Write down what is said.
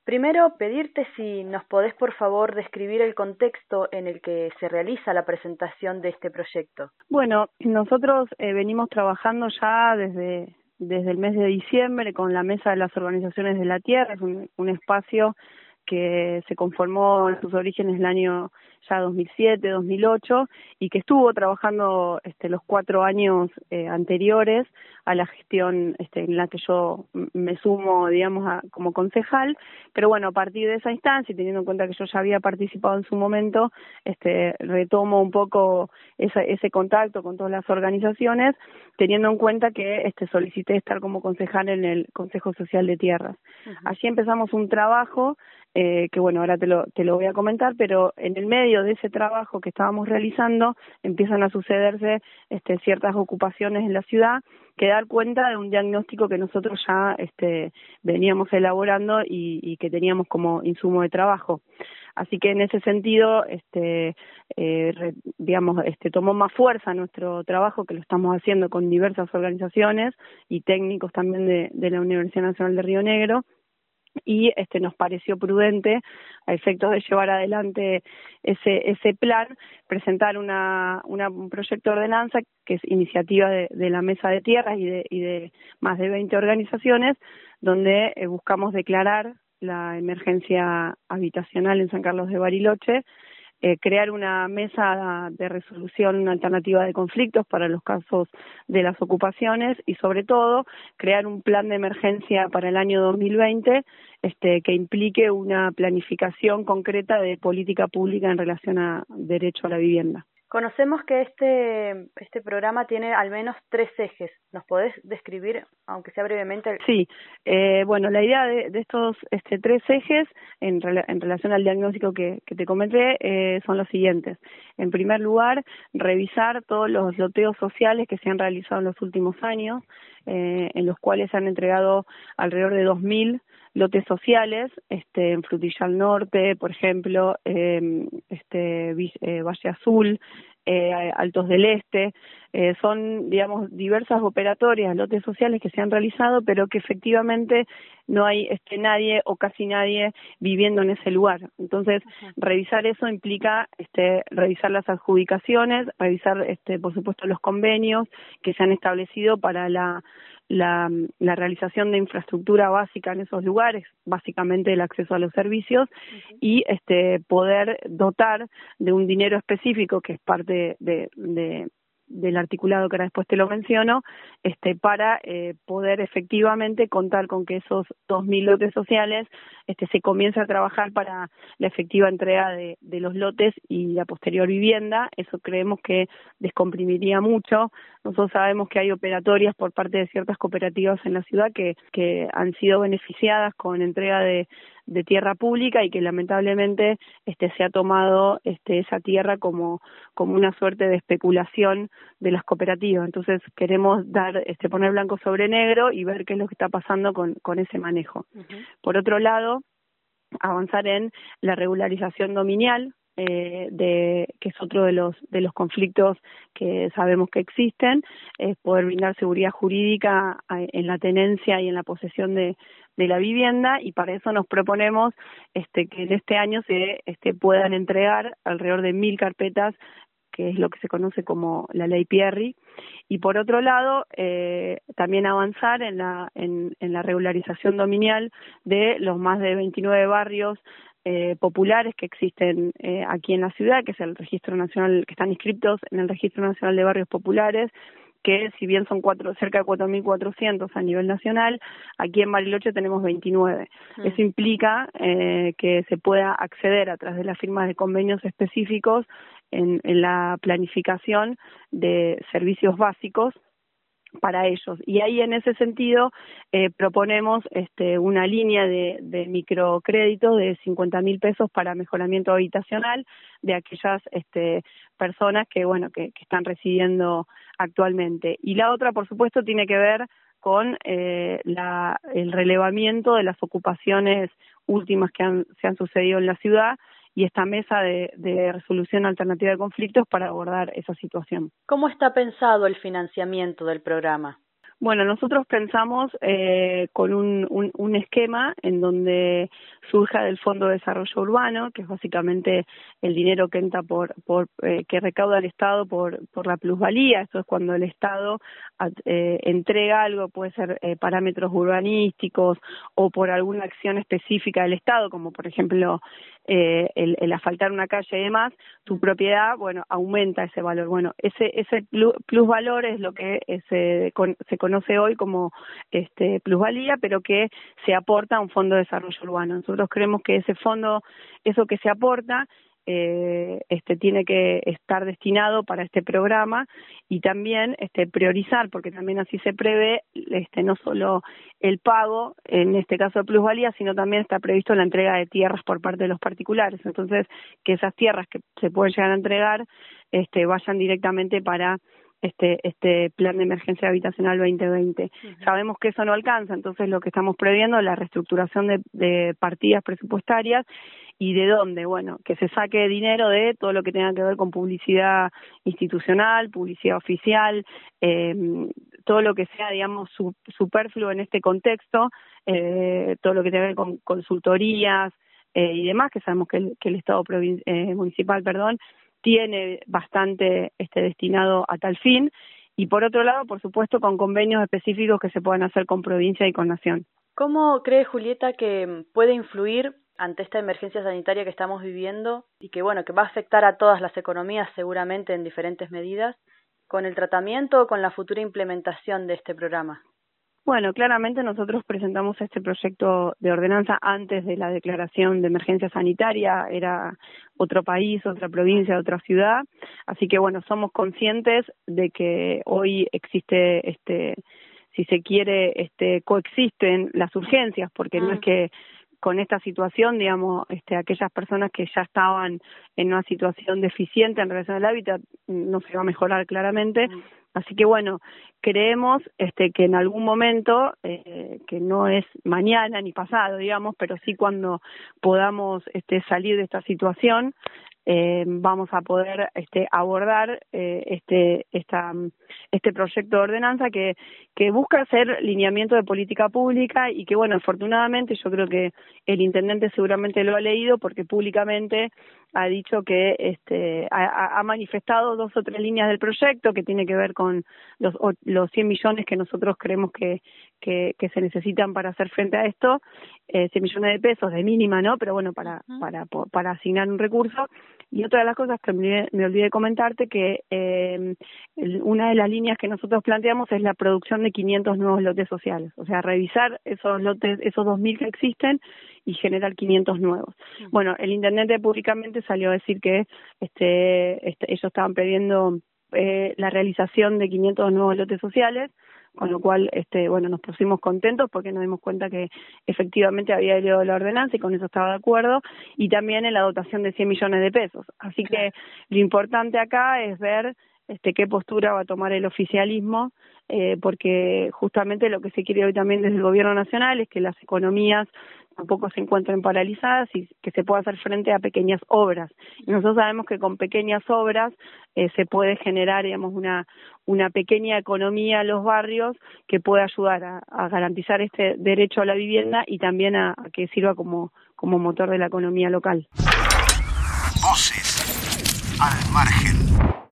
Primero, pedirte si nos podés por favor describir el contexto en el que se realiza la presentación de este proyecto. Bueno, nosotros venimos trabajando ya desde el mes de diciembre con la Mesa de las Organizaciones de la Tierra, es un espacio que se conformó en sus orígenes en el año ya 2007, 2008 y que estuvo trabajando los 4 años anteriores a la gestión en la que yo me sumo, digamos, como concejal, pero bueno, a partir de esa instancia y teniendo en cuenta que yo ya había participado en su momento, retomo un poco ese contacto con todas las organizaciones, teniendo en cuenta que solicité estar como concejal en el Consejo Social de Tierras. Uh-huh. Allí empezamos un trabajo que bueno, ahora te lo voy a comentar, pero en el medio de ese trabajo que estábamos realizando empiezan a sucederse ciertas ocupaciones en la ciudad que dan cuenta de un diagnóstico que nosotros ya veníamos elaborando y que teníamos como insumo de trabajo. Así que en ese sentido, tomó más fuerza nuestro trabajo, que lo estamos haciendo con diversas organizaciones y técnicos también de la Universidad Nacional de Río Negro, y nos pareció prudente, a efectos de llevar adelante ese plan, presentar un proyecto de ordenanza que es iniciativa de la Mesa de Tierras y de más de 20 organizaciones, donde buscamos declarar la emergencia habitacional en San Carlos de Bariloche, crear una mesa de resolución alternativa de conflictos para los casos de las ocupaciones y sobre todo crear un plan de emergencia para el año 2020 que implique una planificación concreta de política pública en relación a derecho a la vivienda. Conocemos que este programa tiene al menos 3 ejes. ¿Nos podés describir, aunque sea brevemente? Sí, bueno, la idea de estos 3 ejes en relación al diagnóstico que te comenté son los siguientes. En primer lugar, revisar todos los loteos sociales que se han realizado en los últimos años, en los cuales se han entregado alrededor de 2.000 lotes sociales, en Frutillar Norte, por ejemplo, Valle Azul, Altos del Este, son, digamos, diversas operatorias, lotes sociales que se han realizado, pero que efectivamente no hay nadie o casi nadie viviendo en ese lugar. Entonces, revisar eso implica revisar las adjudicaciones, revisar, por supuesto, los convenios que se han establecido para la realización de infraestructura básica en esos lugares, básicamente el acceso a los servicios, y poder dotar de un dinero específico que es parte del articulado que ahora después te lo menciono, para poder efectivamente contar con que esos 2.000 lotes sociales se comience a trabajar para la efectiva entrega de los lotes y la posterior vivienda. Eso creemos que descomprimiría mucho. Nosotros sabemos que hay operatorias por parte de ciertas cooperativas en la ciudad que han sido beneficiadas con entrega de tierra pública y que lamentablemente se ha tomado esa tierra como una suerte de especulación de las cooperativas. Entonces queremos poner blanco sobre negro y ver qué es lo que está pasando con ese manejo. Uh-huh. Por otro lado, avanzar en la regularización dominial, que es otro de los conflictos que sabemos que existen, poder brindar seguridad jurídica en la tenencia y en la posesión de la vivienda, y para eso nos proponemos que en este año se puedan entregar alrededor de 1.000 carpetas, que es lo que se conoce como la ley Pierri, y por otro lado también avanzar en la regularización dominial de los más de 29 barrios populares que existen aquí en la ciudad, que es el Registro Nacional, que están inscritos en el Registro Nacional de Barrios Populares, que si bien son cerca de 4.400 a nivel nacional, aquí en Bariloche tenemos 29. Eso implica que se pueda acceder a través de las firmas de convenios específicos en la planificación de servicios básicos para ellos. Y ahí en ese sentido proponemos una línea de microcrédito de 50.000 pesos para mejoramiento habitacional de aquellas personas que están residiendo actualmente. Y la otra, por supuesto, tiene que ver con el relevamiento de las ocupaciones últimas que se han sucedido en la ciudad, y esta mesa de resolución alternativa de conflictos para abordar esa situación. ¿Cómo está pensado el financiamiento del programa? Bueno, nosotros pensamos con un esquema en donde surja del Fondo de Desarrollo Urbano, que es básicamente el dinero que entra que recauda el Estado por la plusvalía. Esto es cuando el Estado entrega algo, puede ser parámetros urbanísticos o por alguna acción específica del Estado, como por ejemplo el asfaltar una calle y demás, tu propiedad, bueno, aumenta ese valor. Bueno, ese plusvalor es lo que se conoce hoy como plusvalía, pero que se aporta a un fondo de desarrollo urbano. Nosotros creemos que ese fondo, eso que se aporta, tiene que estar destinado para este programa y también priorizar, porque también así se prevé no solo el pago, en este caso de plusvalía, sino también está previsto la entrega de tierras por parte de los particulares. Entonces, que esas tierras que se pueden llegar a entregar vayan directamente para este plan de emergencia habitacional 2020. Uh-huh. Sabemos que eso no alcanza, entonces lo que estamos previendo es la reestructuración de partidas presupuestarias. ¿Y de dónde? Bueno, que se saque dinero de todo lo que tenga que ver con publicidad institucional, publicidad oficial, todo lo que sea, digamos, superfluo en este contexto, todo lo que tenga que ver con consultorías y demás, que sabemos que el Estado municipal, tiene bastante destinado a tal fin, y por otro lado, por supuesto, con convenios específicos que se puedan hacer con provincia y con nación. ¿Cómo cree Julieta que puede influir ante esta emergencia sanitaria que estamos viviendo y que va a afectar a todas las economías seguramente en diferentes medidas, con el tratamiento o con la futura implementación de este programa? Bueno, claramente nosotros presentamos este proyecto de ordenanza antes de la declaración de emergencia sanitaria, era otro país, otra provincia, otra ciudad, así que somos conscientes de que hoy existe, si se quiere, coexisten las urgencias, porque no es que con esta situación, digamos, aquellas personas que ya estaban en una situación deficiente en relación al hábitat, no se va a mejorar claramente. Así que creemos que en algún momento, que no es mañana ni pasado, digamos, pero sí cuando podamos salir de esta situación, vamos a poder abordar este proyecto de ordenanza que busca hacer lineamiento de política pública y que afortunadamente yo creo que el intendente seguramente lo ha leído porque públicamente ha dicho que ha manifestado 2 o 3 líneas del proyecto que tiene que ver con los 100 millones que nosotros creemos que se necesitan para hacer frente a esto, 100 millones de pesos de mínima, ¿no? Pero para asignar un recurso. Y otra de las cosas que me olvidé comentarte, que una de las líneas que nosotros planteamos es la producción de 500 nuevos lotes sociales, o sea, revisar esos lotes, esos 2.000 que existen y generar 500 nuevos. Bueno, el intendente públicamente salió a decir que ellos estaban pidiendo la realización de 500 nuevos lotes sociales, con lo cual nos pusimos contentos porque nos dimos cuenta que efectivamente había leído la ordenanza y con eso estaba de acuerdo, y también en la dotación de 100 millones de pesos. Así que lo importante acá es ver qué postura va a tomar el oficialismo, porque justamente lo que se quiere hoy también desde el gobierno nacional es que las economías tampoco se encuentren paralizadas y que se pueda hacer frente a pequeñas obras. Y nosotros sabemos que con pequeñas obras se puede generar, digamos, una pequeña economía en los barrios que puede ayudar a garantizar este derecho a la vivienda y también a que sirva como motor de la economía local. Voces al margen.